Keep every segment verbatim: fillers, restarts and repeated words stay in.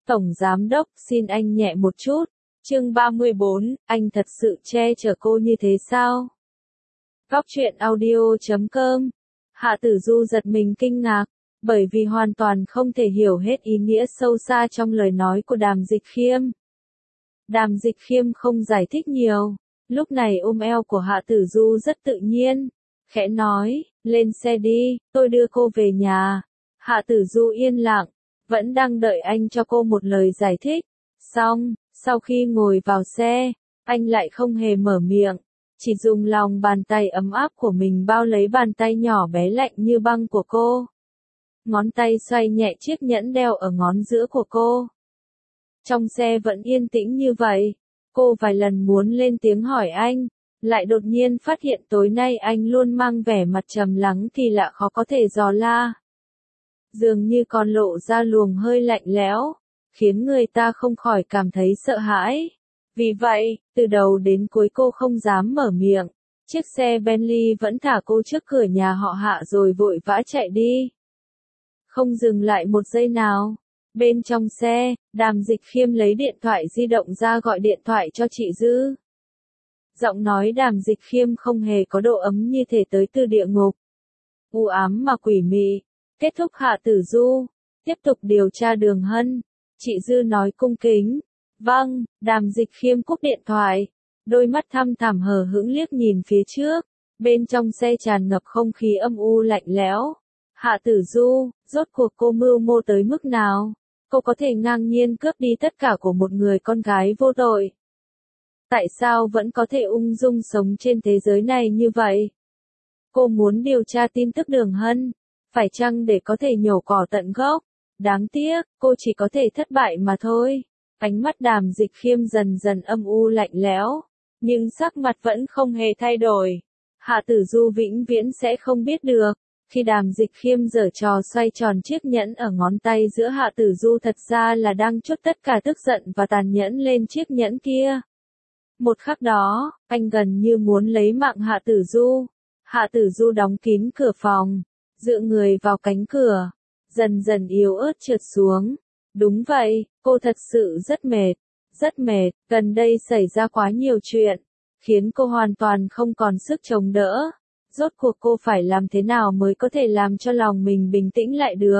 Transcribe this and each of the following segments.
Tổng Giám Đốc, xin anh nhẹ một chút. Chương ba mươi bốn, anh thật sự che chở cô như thế sao? Góc truyện audio chấm com. Hạ Tử Du giật mình kinh ngạc, bởi vì hoàn toàn không thể hiểu hết ý nghĩa sâu xa trong lời nói của Đàm Dịch Khiêm. Đàm Dịch Khiêm không giải thích nhiều, lúc này ôm eo của Hạ Tử Du rất tự nhiên, khẽ nói, lên xe đi, tôi đưa cô về nhà. Hạ Tử Du yên lặng, vẫn đang đợi anh cho cô một lời giải thích. Xong, sau khi ngồi vào xe, anh lại không hề mở miệng, chỉ dùng lòng bàn tay ấm áp của mình bao lấy bàn tay nhỏ bé lạnh như băng của cô. Ngón tay xoay nhẹ chiếc nhẫn đeo ở ngón giữa của cô. Trong xe vẫn yên tĩnh như vậy, cô vài lần muốn lên tiếng hỏi anh, lại đột nhiên phát hiện tối nay anh luôn mang vẻ mặt trầm lắng kỳ lạ khó có thể dò la. Dường như còn lộ ra luồng hơi lạnh lẽo, khiến người ta không khỏi cảm thấy sợ hãi. Vì vậy, từ đầu đến cuối cô không dám mở miệng. Chiếc xe Bentley vẫn thả cô trước cửa nhà họ Hạ rồi vội vã chạy đi. Không dừng lại một giây nào. Bên trong xe, Đàm Dịch Khiêm lấy điện thoại di động ra gọi điện thoại cho chị Dư. Giọng nói Đàm Dịch Khiêm không hề có độ ấm như thể tới từ địa ngục. U ám mà quỷ mị. Kết thúc Hạ Tử Du. Tiếp tục điều tra Đường Hân. Chị Dư nói cung kính. Vâng, Đàm Dịch Khiêm cúp điện thoại. Đôi mắt thăm thẳm hờ hững liếc nhìn phía trước. Bên trong xe tràn ngập không khí âm u lạnh lẽo. Hạ Tử Du, rốt cuộc cô mưu mô tới mức nào? Cô có thể ngang nhiên cướp đi tất cả của một người con gái vô tội. Tại sao vẫn có thể ung dung sống trên thế giới này như vậy? Cô muốn điều tra tin tức Đường Hân. Phải chăng để có thể nhổ cỏ tận gốc? Đáng tiếc, cô chỉ có thể thất bại mà thôi. Ánh mắt Đàm Dịch Khiêm dần dần âm u lạnh lẽo, nhưng sắc mặt vẫn không hề thay đổi. Hạ Tử Du vĩnh viễn sẽ không biết được, khi Đàm Dịch Khiêm giở trò xoay tròn chiếc nhẫn ở ngón tay giữa Hạ Tử Du thật ra là đang trút tất cả tức giận và tàn nhẫn lên chiếc nhẫn kia. Một khắc đó, anh gần như muốn lấy mạng Hạ Tử Du. Hạ Tử Du đóng kín cửa phòng, dựa người vào cánh cửa, dần dần yếu ớt trượt xuống. Đúng vậy, cô thật sự rất mệt, rất mệt, gần đây xảy ra quá nhiều chuyện, khiến cô hoàn toàn không còn sức chống đỡ. Rốt cuộc cô phải làm thế nào mới có thể làm cho lòng mình bình tĩnh lại được?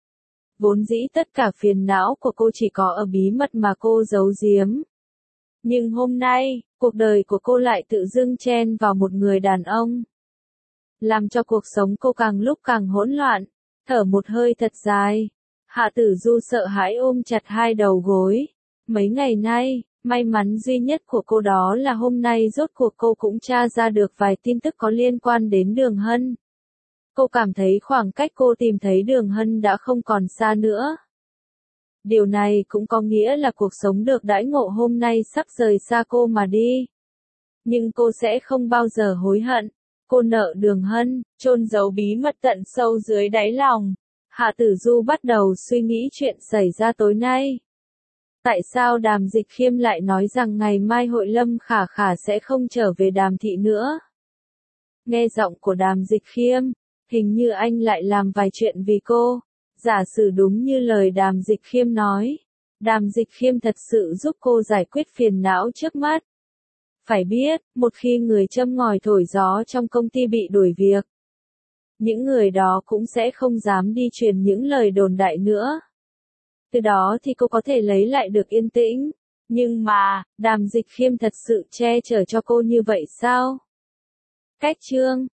Vốn dĩ tất cả phiền não của cô chỉ có ở bí mật mà cô giấu giếm. Nhưng hôm nay, cuộc đời của cô lại tự dưng chen vào một người đàn ông, làm cho cuộc sống cô càng lúc càng hỗn loạn. Thở một hơi thật dài, Hạ Tử Du sợ hãi ôm chặt hai đầu gối. Mấy ngày nay, may mắn duy nhất của cô đó là hôm nay rốt cuộc cô cũng tra ra được vài tin tức có liên quan đến Đường Hân. Cô cảm thấy khoảng cách cô tìm thấy Đường Hân đã không còn xa nữa. Điều này cũng có nghĩa là cuộc sống được đãi ngộ hôm nay sắp rời xa cô mà đi. Nhưng cô sẽ không bao giờ hối hận. Cô nợ Đường Hân, chôn giấu bí mật tận sâu dưới đáy lòng. Hạ Tử Du bắt đầu suy nghĩ chuyện xảy ra tối nay. Tại sao Đàm Dịch Khiêm lại nói rằng ngày mai Hội Lâm Khả Khả sẽ không trở về Đàm thị nữa? Nghe giọng của Đàm Dịch Khiêm, hình như anh lại làm vài chuyện vì cô. Giả sử đúng như lời Đàm Dịch Khiêm nói, Đàm Dịch Khiêm thật sự giúp cô giải quyết phiền não trước mắt. Phải biết, một khi người châm ngòi thổi gió trong công ty bị đuổi việc, những người đó cũng sẽ không dám đi truyền những lời đồn đại nữa. Từ đó thì cô có thể lấy lại được yên tĩnh. Nhưng mà, Đàm Dịch Khiêm thật sự che chở cho cô như vậy sao? Cách chương